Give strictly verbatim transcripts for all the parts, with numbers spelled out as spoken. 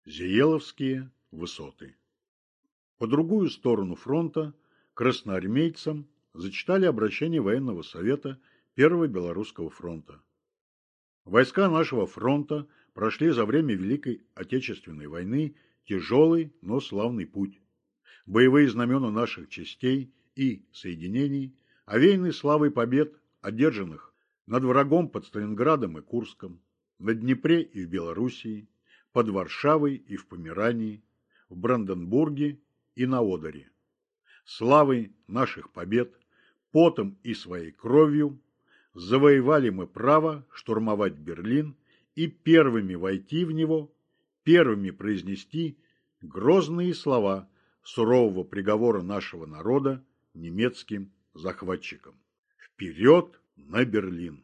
Зиеловские высоты. По другую сторону фронта красноармейцам зачитали обращение военного совета Первого Белорусского фронта. Войска нашего фронта прошли за время Великой Отечественной войны тяжелый, но славный путь. Боевые знамена наших частей и соединений овеяны славой побед, одержанных над врагом под Сталинградом и Курском, на Днепре и в Белоруссии, под Варшавой и в Померании, в Бранденбурге и на Одере. Славой наших побед, потом и своей кровью завоевали мы право штурмовать Берлин и первыми войти в него, первыми произнести грозные слова сурового приговора нашего народа немецким захватчикам. Вперед на Берлин!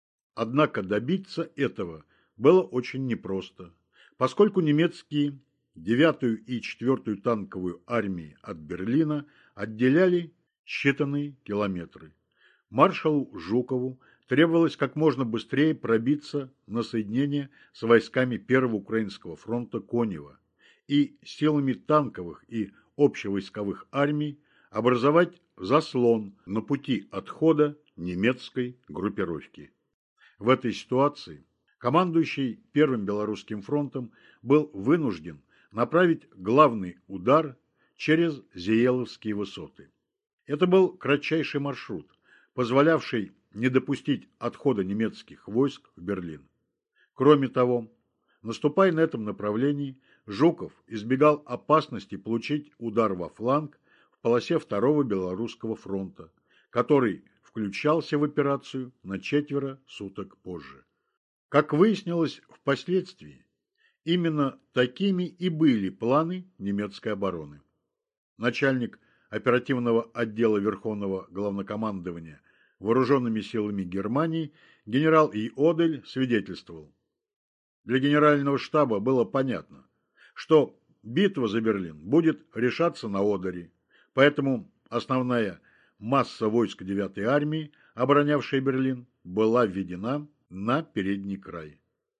Однако добиться этого было очень непросто, поскольку немецкие девятую и четвёртую танковую армии от Берлина отделяли считанные километры. Маршалу Жукову требовалось как можно быстрее пробиться на соединение с войсками Первого Украинского фронта Конева и силами танковых и общевойсковых армий образовать заслон на пути отхода немецкой группировки. В этой ситуации командующий Первым Белорусским фронтом был вынужден направить главный удар через Зиеловские высоты. Это был кратчайший маршрут, позволявший не допустить отхода немецких войск в Берлин. Кроме того, наступая на этом направлении, Жуков избегал опасности получить удар во фланг в полосе Второго Белорусского фронта, который включался в операцию на четверо суток позже. Как выяснилось впоследствии, именно такими и были планы немецкой обороны. Начальник оперативного отдела Верховного главнокомандования вооруженными силами Германии генерал И. Одель свидетельствовал: для генерального штаба было понятно, что битва за Берлин будет решаться на Одере, поэтому основная масса войск девятой армии, оборонявшей Берлин, была введена на передний край.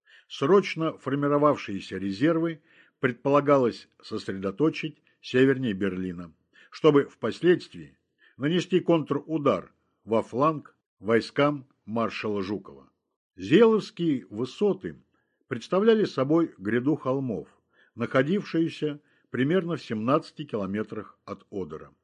Срочно формировавшиеся резервы предполагалось сосредоточить севернее Берлина, чтобы впоследствии нанести контрудар во фланг войскам маршала Жукова. Зиеловские высоты представляли собой гряду холмов, находившуюся примерно в семнадцати километрах от Одера.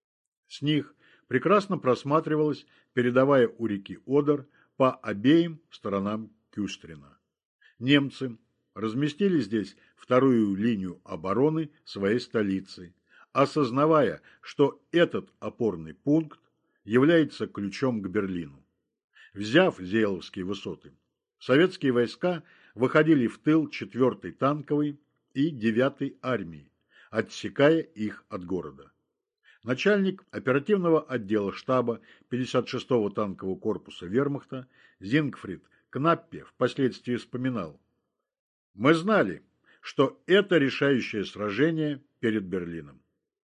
С них прекрасно просматривалась передовая у реки Одер по обеим сторонам Кюстрина. Немцы разместили здесь вторую линию обороны своей столицы, осознавая, что этот опорный пункт является ключом к Берлину. Взяв Зиеловские высоты, советские войска выходили в тыл четвёртой танковой и девятой армии, отсекая их от города. Начальник оперативного отдела штаба пятьдесят шестого танкового корпуса вермахта Зингфрид Кнаппе впоследствии вспоминал: «Мы знали, что это решающее сражение перед Берлином».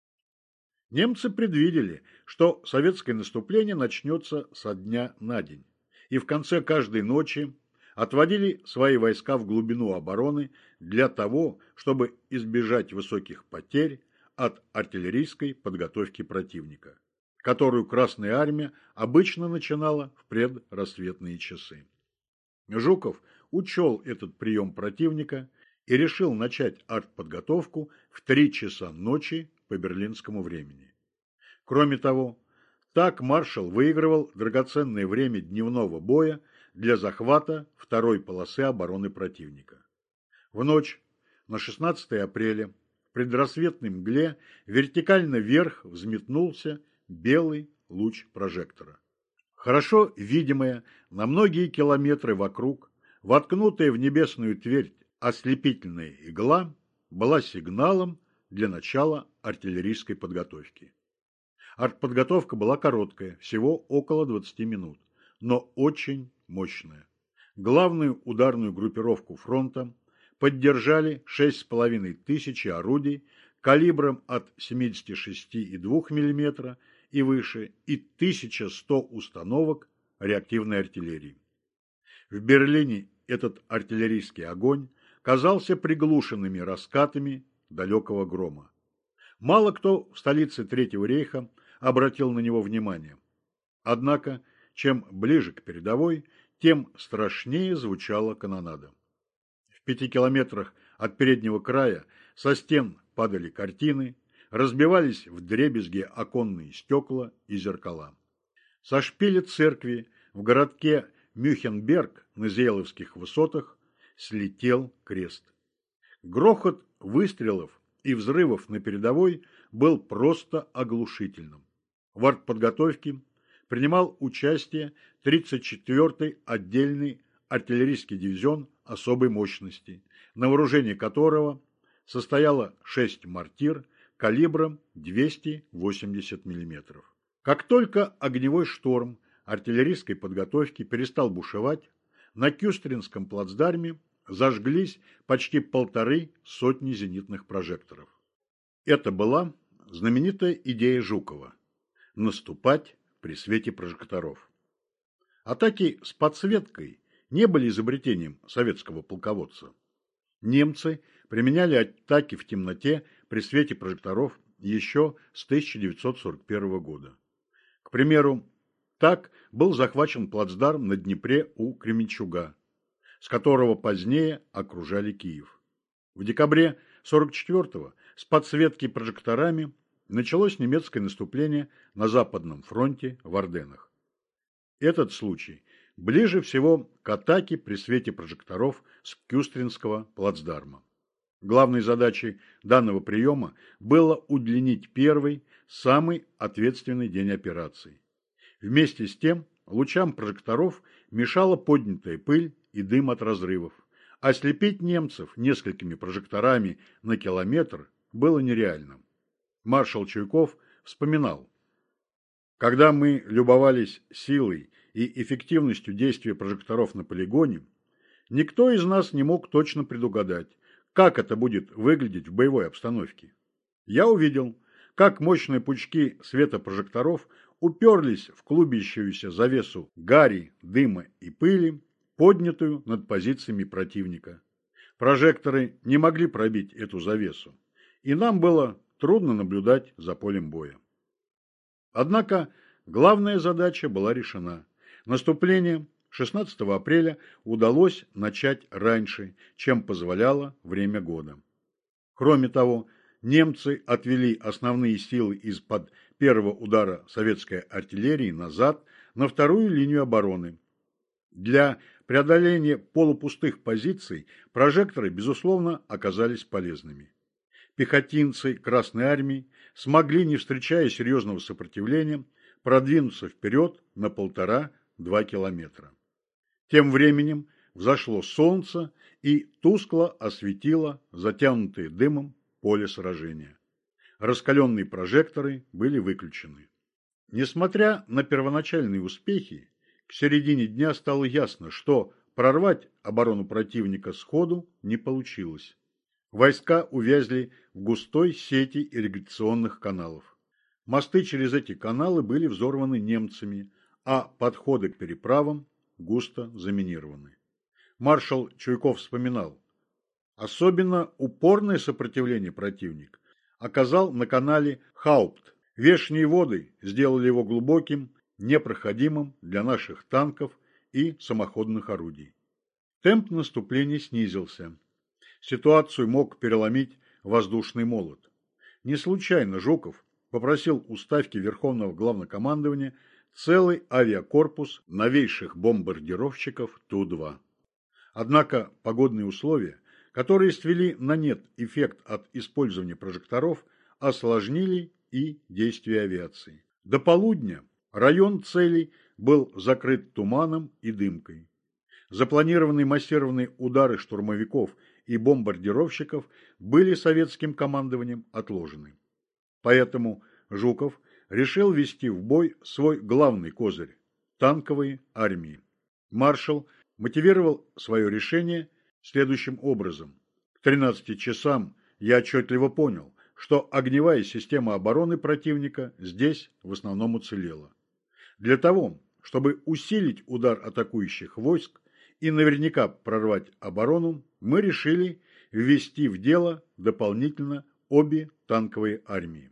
Немцы предвидели, что советское наступление начнется со дня на день, и в конце каждой ночи отводили свои войска в глубину обороны для того, чтобы избежать высоких потерь от артиллерийской подготовки противника, которую Красная армия обычно начинала в предрассветные часы. Жуков учел этот прием противника и решил начать артподготовку в три часа ночи по берлинскому времени. Кроме того, так маршал выигрывал драгоценное время дневного боя для захвата второй полосы обороны противника. В ночь на шестнадцатое апреля в предрассветной мгле вертикально вверх взметнулся белый луч прожектора. Хорошо видимая на многие километры вокруг, воткнутая в небесную твердь ослепительная игла была сигналом для начала артиллерийской подготовки. Артподготовка была короткая, всего около двадцати минут, но очень мощная. Главную ударную группировку фронта поддержали шесть с половиной тысяч орудий калибром от семидесяти шести и двух миллиметров и выше и тысяча сто установок реактивной артиллерии. В Берлине этот артиллерийский огонь казался приглушенными раскатами далекого грома. Мало кто в столице Третьего рейха обратил на него внимание. Однако, чем ближе к передовой, тем страшнее звучала канонада. В пяти километрах от переднего края со стен падали картины, разбивались вдребезги оконные стекла и зеркала. Со шпиля церкви в городке Мюхенберг на Зейловских высотах слетел крест. Грохот выстрелов и взрывов на передовой был просто оглушительным. В артподготовке принимал участие тридцать четвёртый отдельный артиллерийский дивизион особой мощности, на вооружении которого состояло шесть мортир калибром двести восемьдесят миллиметров. Как только огневой шторм артиллерийской подготовки перестал бушевать, на Кюстринском плацдарме зажглись почти полторы сотни зенитных прожекторов. Это была знаменитая идея Жукова – наступать при свете прожекторов. Атаки с подсветкой не были изобретением советского полководца. Немцы применяли атаки в темноте при свете прожекторов еще с тысяча девятьсот сорок первого года. К примеру, так был захвачен плацдарм на Днепре у Кременчуга, с которого позднее окружали Киев. В декабре сорок четвёртого с подсветки прожекторами началось немецкое наступление на Западном фронте в Арденнах. Этот случай ближе всего к атаке при свете прожекторов с Кюстринского плацдарма. Главной задачей данного приема было удлинить первый, самый ответственный день операции. Вместе с тем лучам прожекторов мешала поднятая пыль и дым от разрывов. Ослепить немцев несколькими прожекторами на километр было нереально. Маршал Чуйков вспоминал: «Когда мы любовались силой и эффективностью действия прожекторов на полигоне, никто из нас не мог точно предугадать, как это будет выглядеть в боевой обстановке. Я увидел, как мощные пучки света прожекторов уперлись в клубящуюся завесу гари, дыма и пыли, поднятую над позициями противника. Прожекторы не могли пробить эту завесу, и нам было трудно наблюдать за полем боя. Однако главная задача была решена. Наступление шестнадцатого апреля удалось начать раньше, чем позволяло время года. Кроме того, немцы отвели основные силы из-под первого удара советской артиллерии назад на вторую линию обороны. Для преодоления полупустых позиций прожекторы, безусловно, оказались полезными. Пехотинцы Красной Армии смогли, не встречая серьезного сопротивления, продвинуться вперед на полтора-два километра. Тем временем взошло солнце и тускло осветило затянутое дымом поле сражения. Раскаленные прожекторы были выключены. Несмотря на первоначальные успехи, к середине дня стало ясно, что прорвать оборону противника сходу не получилось. Войска увязли в густой сети ирригационных каналов. Мосты через эти каналы были взорваны немцами, а подходы к переправам густо заминированы. Маршал Чуйков вспоминал: особенно упорное сопротивление противник оказал на канале Хаупт. Вешние воды сделали его глубоким, непроходимым для наших танков и самоходных орудий. Темп наступления снизился. Ситуацию мог переломить воздушный молот. Не случайно Жуков попросил у Ставки Верховного Главнокомандования целый авиакорпус новейших бомбардировщиков Ту два. Однако погодные условия, которые свели на нет эффект от использования прожекторов, осложнили и действия авиации. До полудня район целей был закрыт туманом и дымкой. Запланированные массированные удары штурмовиков и бомбардировщиков были советским командованием отложены. Поэтому Жуков решил ввести в бой свой главный козырь – танковые армии. Маршал мотивировал свое решение следующим образом. К тринадцати часам я отчетливо понял, что огневая система обороны противника здесь в основном уцелела. Для того, чтобы усилить удар атакующих войск и наверняка прорвать оборону, мы решили ввести в дело дополнительно обе танковые армии.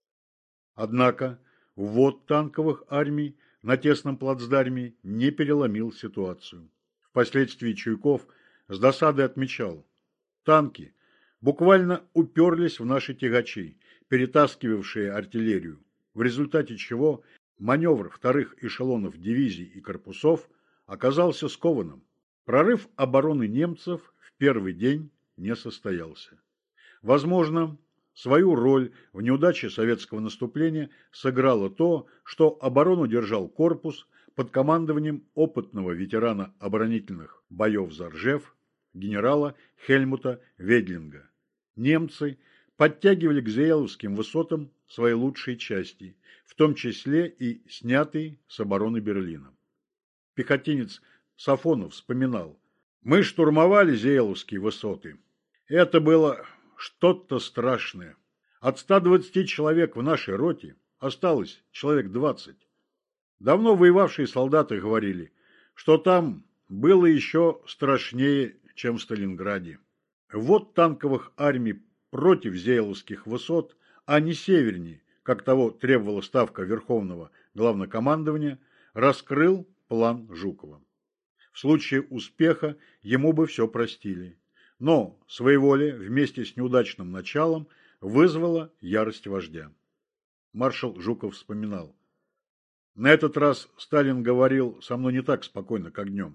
Однако ввод танковых армий на тесном плацдарме не переломил ситуацию. Впоследствии Чуйков с досадой отмечал: танки буквально уперлись в наши тягачи, перетаскивавшие артиллерию, в результате чего маневр вторых эшелонов дивизий и корпусов оказался скованным. Прорыв обороны немцев в первый день не состоялся. Возможно, свою роль в неудаче советского наступления сыграло то, что оборону держал корпус под командованием опытного ветерана оборонительных боев за Ржев генерала Хельмута Ведлинга. Немцы подтягивали к Зееловским высотам свои лучшие части, в том числе и снятые с обороны Берлина. Пехотинец Сафонов вспоминал: «Мы штурмовали Зееловские высоты. Это было что-то страшное. От ста двадцати человек в нашей роте осталось человек двадцать. Давно воевавшие солдаты говорили, что там было еще страшнее, чем в Сталинграде. Вот танковых армий против Зееловских высот, а не севернее, как того требовала ставка Верховного Главнокомандования, раскрыл план Жукова. В случае успеха ему бы все простили. Но своеволие вместе с неудачным началом вызвало ярость вождя». Маршал Жуков вспоминал: «На этот раз Сталин говорил со мной не так спокойно, как днем.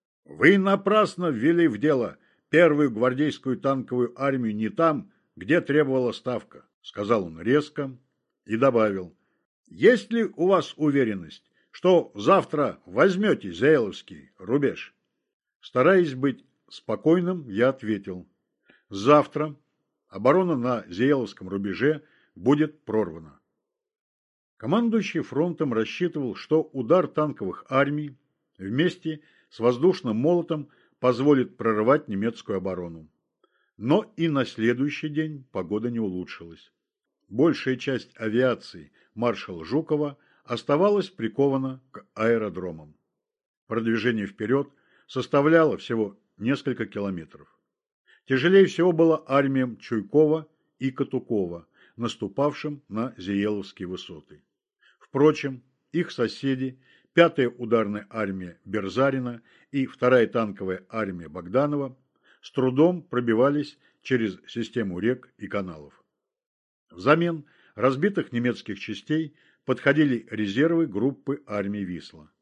Вы напрасно ввели в дело первую гвардейскую танковую армию не там, где требовала ставка», — сказал он резко и добавил: «Есть ли у вас уверенность, что завтра возьмете Зееловский рубеж?» Стараясь быть спокойным, я ответил: «Завтра оборона на Зееловском рубеже будет прорвана». Командующий фронтом рассчитывал, что удар танковых армий вместе с воздушным молотом позволит прорвать немецкую оборону. Но и на следующий день погода не улучшилась. Большая часть авиации маршала Жукова оставалась прикована к аэродромам. Продвижение вперед составляло всего несколько километров. Тяжелее всего было армиям Чуйкова и Катукова, наступавшим на Зееловские высоты. Впрочем, их соседи, пятая ударная армия Берзарина и вторая танковая армия Богданова, с трудом пробивались через систему рек и каналов. Взамен разбитых немецких частей подходили резервы группы армий Висла.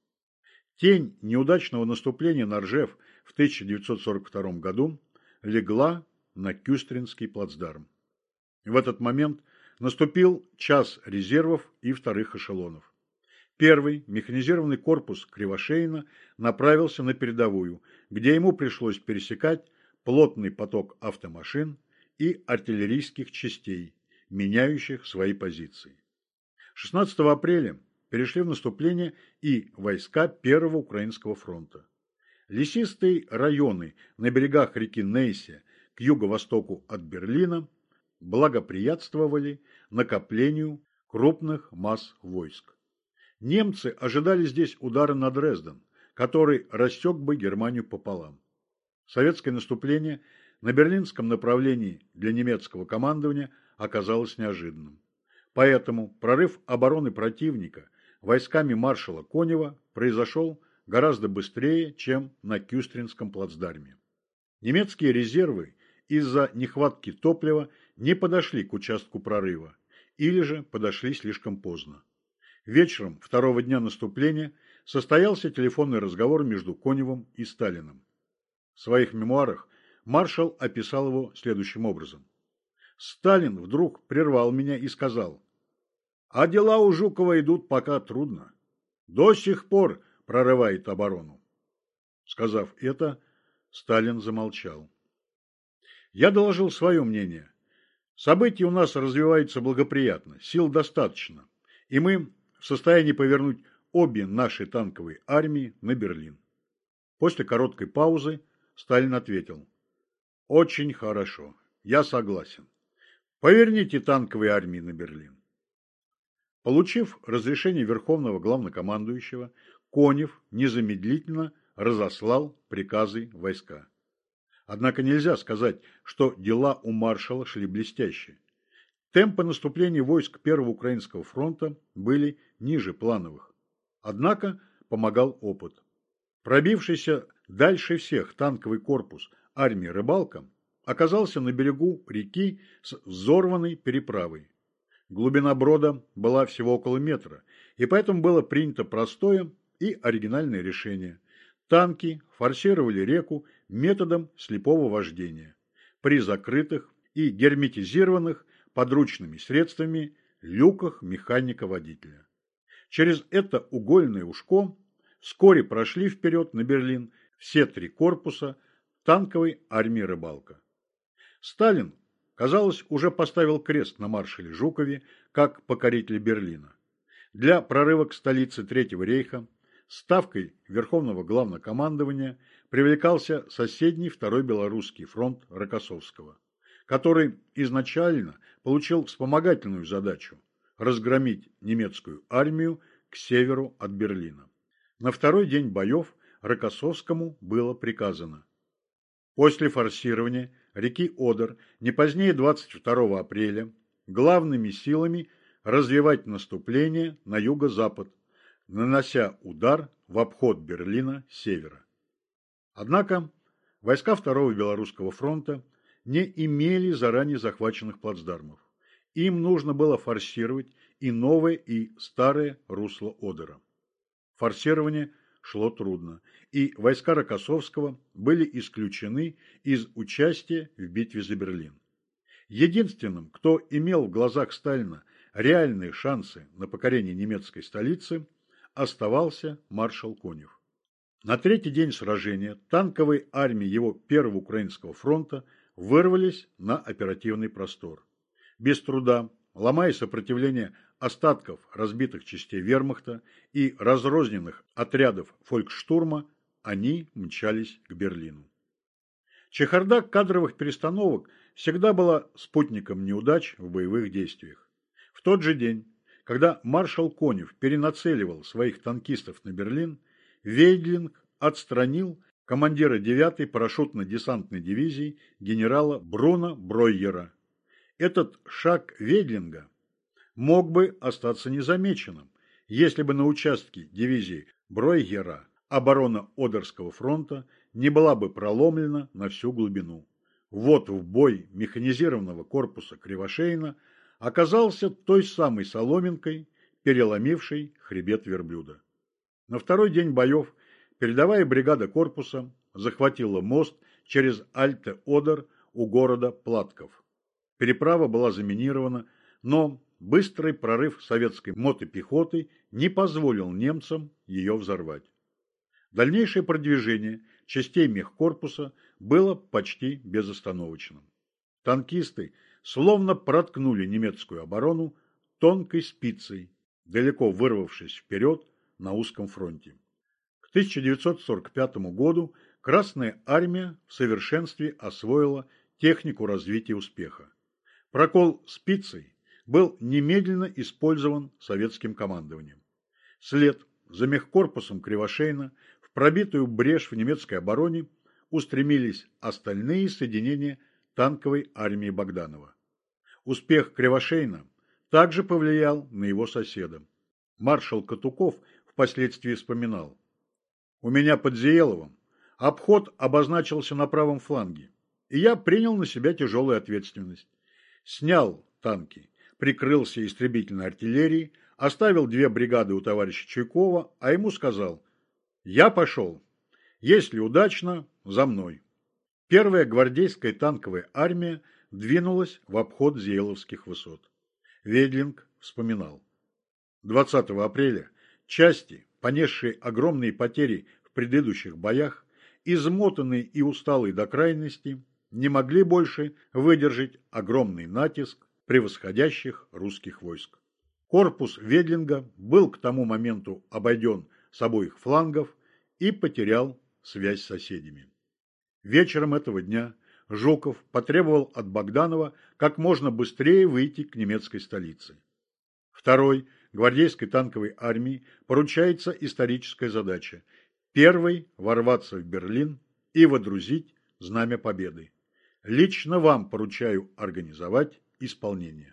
Тень неудачного наступления на Ржев в тысяча девятьсот сорок втором году легла на Кюстринский плацдарм. В этот момент наступил час резервов и вторых эшелонов. Первый механизированный корпус Кривошеина направился на передовую, где ему пришлось пересекать плотный поток автомашин и артиллерийских частей, меняющих свои позиции. шестнадцатого апреля перешли в наступление и войска Первого Украинского фронта. Лесистые районы на берегах реки Нейсе к юго-востоку от Берлина благоприятствовали накоплению крупных масс войск. Немцы ожидали здесь удара на Дрезден, который рассек бы Германию пополам. Советское наступление на берлинском направлении для немецкого командования оказалось неожиданным. Поэтому прорыв обороны противника войсками маршала Конева произошел гораздо быстрее, чем на Кюстринском плацдарме. Немецкие резервы из-за нехватки топлива не подошли к участку прорыва, или же подошли слишком поздно. Вечером второго дня наступления состоялся телефонный разговор между Коневым и Сталиным. В своих мемуарах маршал описал его следующим образом. «Сталин вдруг прервал меня и сказал: а дела у Жукова идут пока трудно. До сих пор прорывает оборону». Сказав это, Сталин замолчал. Я доложил свое мнение. События у нас развиваются благоприятно, сил достаточно, и мы в состоянии повернуть обе наши танковые армии на Берлин. После короткой паузы Сталин ответил: «Очень хорошо, я согласен. Поверните танковые армии на Берлин». Получив разрешение Верховного Главнокомандующего, Конев незамедлительно разослал приказы в войска. Однако нельзя сказать, что дела у маршала шли блестяще. Темпы наступления войск Первого Украинского фронта были ниже плановых. Однако помогал опыт. Пробившийся дальше всех танковый корпус армии Рыбалка оказался на берегу реки с взорванной переправой. Глубина брода была всего около метра, и поэтому было принято простое и оригинальное решение. Танки форсировали реку методом слепого вождения при закрытых и герметизированных подручными средствами люках механика-водителя. Через это угольное ушко вскоре прошли вперед на Берлин все три корпуса танковой армии Рыбалка. Сталин, казалось, уже поставил крест на маршале Жукове как покорителе Берлина. Для прорыва к столице Третьего рейха ставкой Верховного Главнокомандования привлекался соседний Второй Белорусский фронт Рокоссовского, который изначально получил вспомогательную задачу разгромить немецкую армию к северу от Берлина. На второй день боев Рокоссовскому было приказано: после форсирования реки Одер не позднее двадцать второго апреля главными силами развивать наступление на юго-запад, нанося удар в обход Берлина с севера. Однако войска Второго Белорусского фронта не имели заранее захваченных плацдармов. Им нужно было форсировать и новое, и старое русло Одера. Форсирование шло трудно, и войска Рокоссовского были исключены из участия в битве за Берлин. Единственным, кто имел в глазах Сталина реальные шансы на покорение немецкой столицы, оставался маршал Конев. На третий день сражения танковые армии его Первого Украинского фронта вырвались на оперативный простор. Без труда, ломая сопротивление остатков разбитых частей вермахта и разрозненных отрядов фольксштурма, они мчались к Берлину. Чехарда кадровых перестановок всегда была спутником неудач в боевых действиях. В тот же день, когда маршал Конев перенацеливал своих танкистов на Берлин, Вейдлинг отстранил командира девятой парашютно-десантной дивизии генерала Бруно Бройера. Этот шаг Вейдлинга мог бы остаться незамеченным, если бы на участке дивизии Бройера оборона Одерского фронта не была бы проломлена на всю глубину. Вот в бой механизированного корпуса Кривошеина оказался той самой соломинкой, переломившей хребет верблюда. На второй день боев передовая бригада корпуса захватила мост через Альте-Одер у города Платков. Переправа была заминирована, но быстрый прорыв советской мотопехоты не позволил немцам ее взорвать. Дальнейшее продвижение частей мехкорпуса было почти безостановочным. Танкисты словно проткнули немецкую оборону тонкой спицей, далеко вырвавшись вперед на узком фронте. К тысяча девятьсот сорок пятому году Красная армия в совершенстве освоила технику развития успеха. Прокол спицей был немедленно использован советским командованием. Вслед за мехкорпусом Кривошеина в пробитую брешь в немецкой обороне устремились остальные соединения танковой армии Богданова. Успех Кривошеина также повлиял на его соседа. Маршал Катуков впоследствии вспоминал: «У меня под Зиеловым обход обозначился на правом фланге, и я принял на себя тяжелую ответственность. Снял танки, прикрылся истребительной артиллерией, оставил две бригады у товарища Чуйкова, а ему сказал: я пошел. Если удачно, за мной». Первая гвардейская танковая армия двинулась в обход Зиеловских высот. Вейдлинг вспоминал: двадцатого апреля части, понесшие огромные потери в предыдущих боях, измотанные и усталые до крайности, не могли больше выдержать огромный натиск превосходящих русских войск. Корпус Вейдлинга был к тому моменту обойден с обоих флангов и потерял связь с соседями. Вечером этого дня Жуков потребовал от Богданова как можно быстрее выйти к немецкой столице. Второй гвардейской танковой армии поручается историческая задача первой ворваться в Берлин и водрузить знамя победы. Лично вам поручаю организовать исполнение.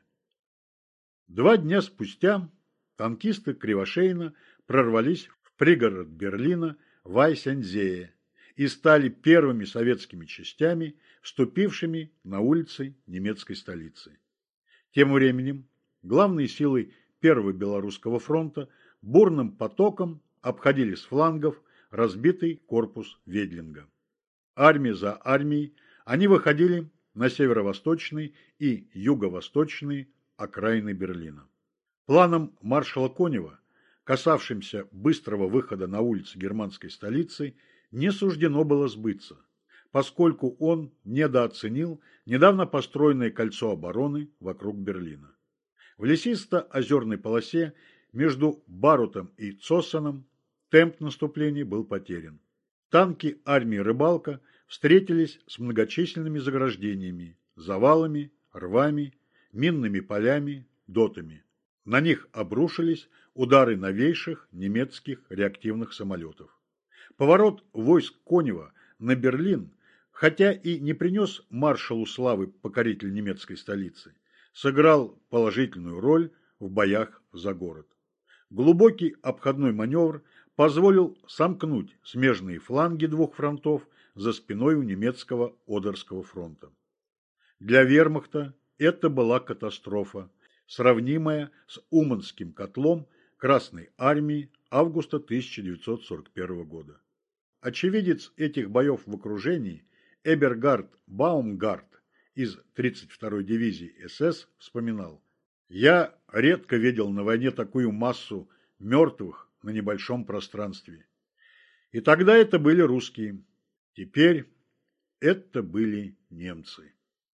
Два дня спустя танкисты Кривошеина прорвались в пригород Берлина Вайсензее и стали первыми советскими частями, вступившими на улицы немецкой столицы. Тем временем главные силы Первого Белорусского фронта бурным потоком обходили с флангов разбитый корпус Ведлинга. Армия за армией они выходили на северо-восточные и юго-восточные окраины Берлина. Планом маршала Конева, касавшимся быстрого выхода на улицы германской столицы, не суждено было сбыться, поскольку он недооценил недавно построенное кольцо обороны вокруг Берлина. В лесисто-озерной полосе между Барутом и Цоссеном темп наступления был потерян. Танки армии Рыбалка встретились с многочисленными заграждениями, завалами, рвами, минными полями, дотами. На них обрушились удары новейших немецких реактивных самолетов. Поворот войск Конева на Берлин, хотя и не принес маршалу славы покоритель немецкой столицы, сыграл положительную роль в боях за город. Глубокий обходной маневр позволил сомкнуть смежные фланги двух фронтов за спиной у немецкого Одерского фронта. Для вермахта это была катастрофа, сравнимая с Уманским котлом Красной армии августа тысяча девятьсот сорок первого года. Очевидец этих боев в окружении Эбергард Баумгарт из тридцать второй дивизии СС вспоминал: «Я редко видел на войне такую массу мертвых на небольшом пространстве. И тогда это были русские, теперь это были немцы».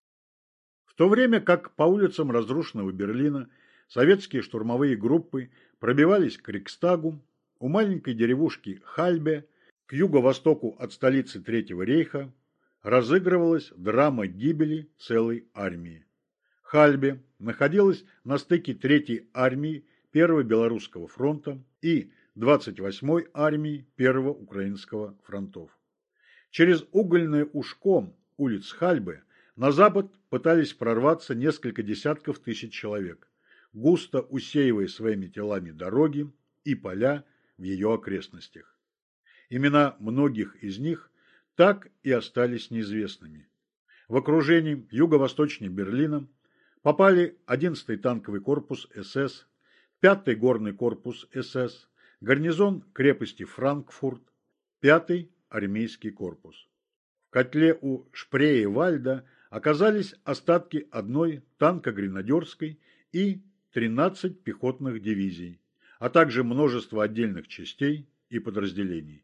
В то время как по улицам разрушенного Берлина советские штурмовые группы пробивались к Рейхстагу, у маленькой деревушки Хальбе, к юго-востоку от столицы Третьего рейха, разыгрывалась драма гибели целой армии. Хальбе находилась на стыке Третьей армии Первого Белорусского фронта и двадцать восьмой армии Первого Украинского фронтов. Через угольное ушко улиц Хальбе на запад пытались прорваться несколько десятков тысяч человек, густо усеивая своими телами дороги и поля в ее окрестностях. Имена многих из них так и остались неизвестными. В окружении юго-восточнее Берлина попали одиннадцатый танковый корпус СС, пятый горный корпус СС, гарнизон крепости Франкфурт, пятый армейский корпус. В котле у Шпрее-Вальда оказались остатки одной танко-гренадерской и тринадцать пехотных дивизий, а также множество отдельных частей и подразделений.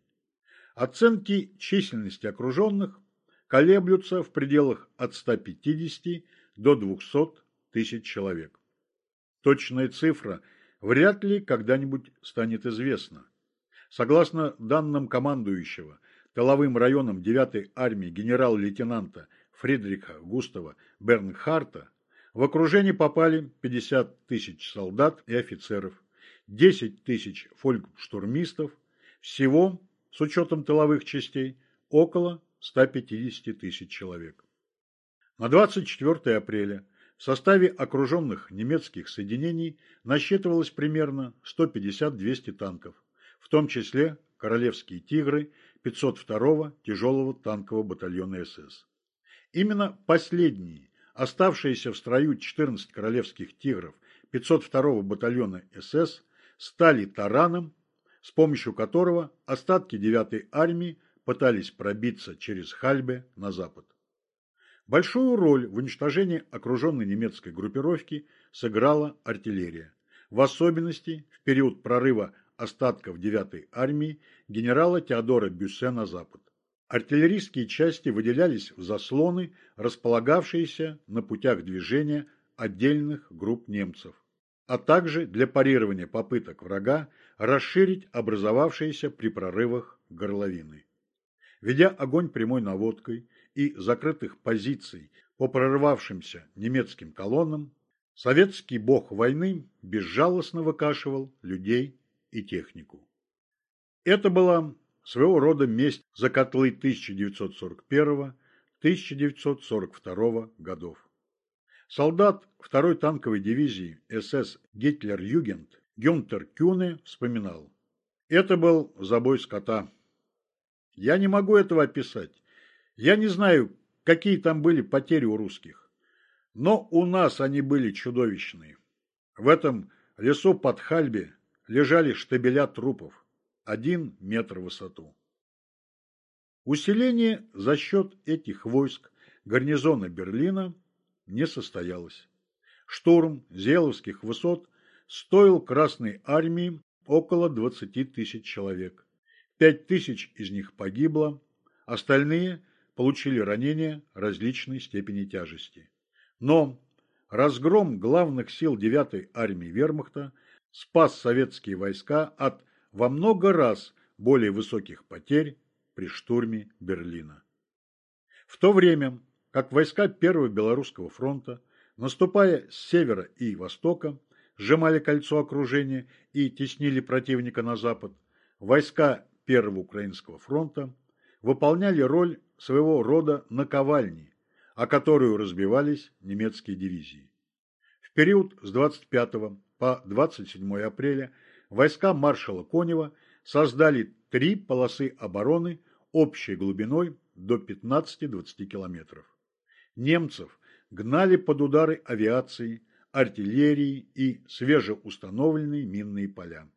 Оценки численности окруженных колеблются в пределах от ста пятидесяти до двухсот тысяч человек. Точная цифра вряд ли когда-нибудь станет известна. Согласно данным командующего тыловым районом девятой армии генерал-лейтенанта Фридриха Густава Бернхарта, в окружение попали пятьдесят тысяч солдат и офицеров, десять тысяч фолькштурмистов, всего, с учетом тыловых частей, около ста пятидесяти тысяч человек. На двадцать четвёртое апреля в составе окруженных немецких соединений насчитывалось примерно сто пятьдесят — двести танков, в том числе королевские «Тигры» пятьсот второго тяжелого танкового батальона СС. Именно последние, оставшиеся в строю четырнадцать королевских «Тигров» пятьсот второго батальона СС, стали тараном, с помощью которого остатки девятой армии пытались пробиться через Хальбе на запад. Большую роль в уничтожении окруженной немецкой группировки сыграла артиллерия, в особенности в период прорыва остатков девятой армии генерала Теодора Бюссе на запад. Артиллерийские части выделялись в заслоны, располагавшиеся на путях движения отдельных групп немцев, а также для парирования попыток врага расширить образовавшиеся при прорывах горловины. Ведя огонь прямой наводкой и закрытых позиций по прорывавшимся немецким колоннам, советский бог войны безжалостно выкашивал людей и технику. Это была своего рода месть за котлы тысяча девятьсот сорок первого — тысяча девятьсот сорок второго годов. Солдат второй танковой дивизии СС Гитлер-Югент Гюнтер Кюне вспоминал: «Это был забой скота. Я не могу этого описать. Я не знаю, какие там были потери у русских. Но у нас они были чудовищные. В этом лесу под Хальбе лежали штабеля трупов, один метр в высоту». Усиление за счет этих войск гарнизона Берлина не состоялось. Штурм Зеловских высот стоил Красной армии около двадцати тысяч человек. Пять тысяч из них погибло, остальные получили ранения различной степени тяжести. Но разгром главных сил девятой армии вермахта спас советские войска от во много раз более высоких потерь при штурме Берлина. В то время как войска Первого Белорусского фронта, наступая с севера и востока, сжимали кольцо окружения и теснили противника на запад, войска Первого Украинского фронта выполняли роль своего рода наковальни, о которую разбивались немецкие дивизии. В период с двадцать пятого по двадцать седьмое апреля войска маршала Конева создали три полосы обороны общей глубиной до пятнадцати-двадцати километров. Немцев гнали под удары авиации, артиллерии и свежеустановленные минные поля.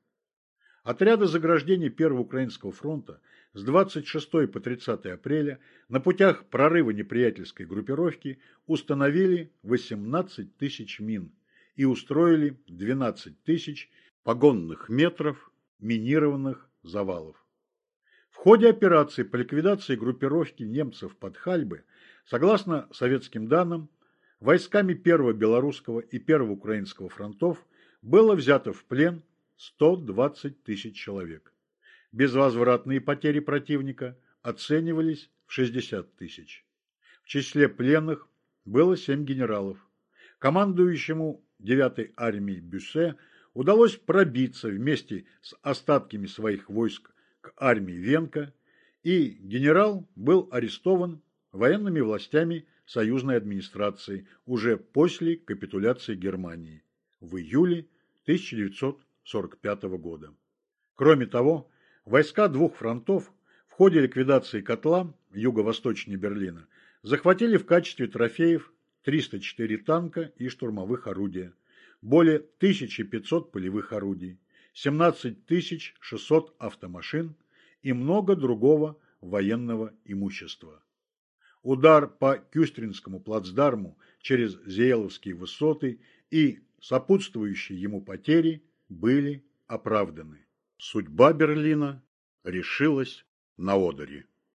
Отряды заграждения Первого Украинского фронта с двадцать шестого по тридцатое апреля на путях прорыва неприятельской группировки установили восемнадцать тысяч мин и устроили двенадцать тысяч погонных метров минированных завалов. В ходе операции по ликвидации группировки немцев под Хальбы, согласно советским данным, войсками Первого Белорусского и Первого Украинского фронтов было взято в плен сто двадцать тысяч человек. Безвозвратные потери противника оценивались в шестьдесят тысяч. В числе пленных было семь генералов. Командующему девятой армией Бюссе удалось пробиться вместе с остатками своих войск к армии Венка, и генерал был арестован военными властями союзной администрации уже после капитуляции Германии в июле тысяча девятьсот сорок пятого года. Кроме того, войска двух фронтов в ходе ликвидации котла юго-восточнее Берлина захватили в качестве трофеев триста четыре танка и штурмовых орудия, более тысячи пятисот полевых орудий, семнадцать тысяч шестьсот автомашин и много другого военного имущества. Удар по Кюстринскому плацдарму через Зиеловские высоты и сопутствующие ему потери были оправданы. Судьба Берлина решилась на Одере.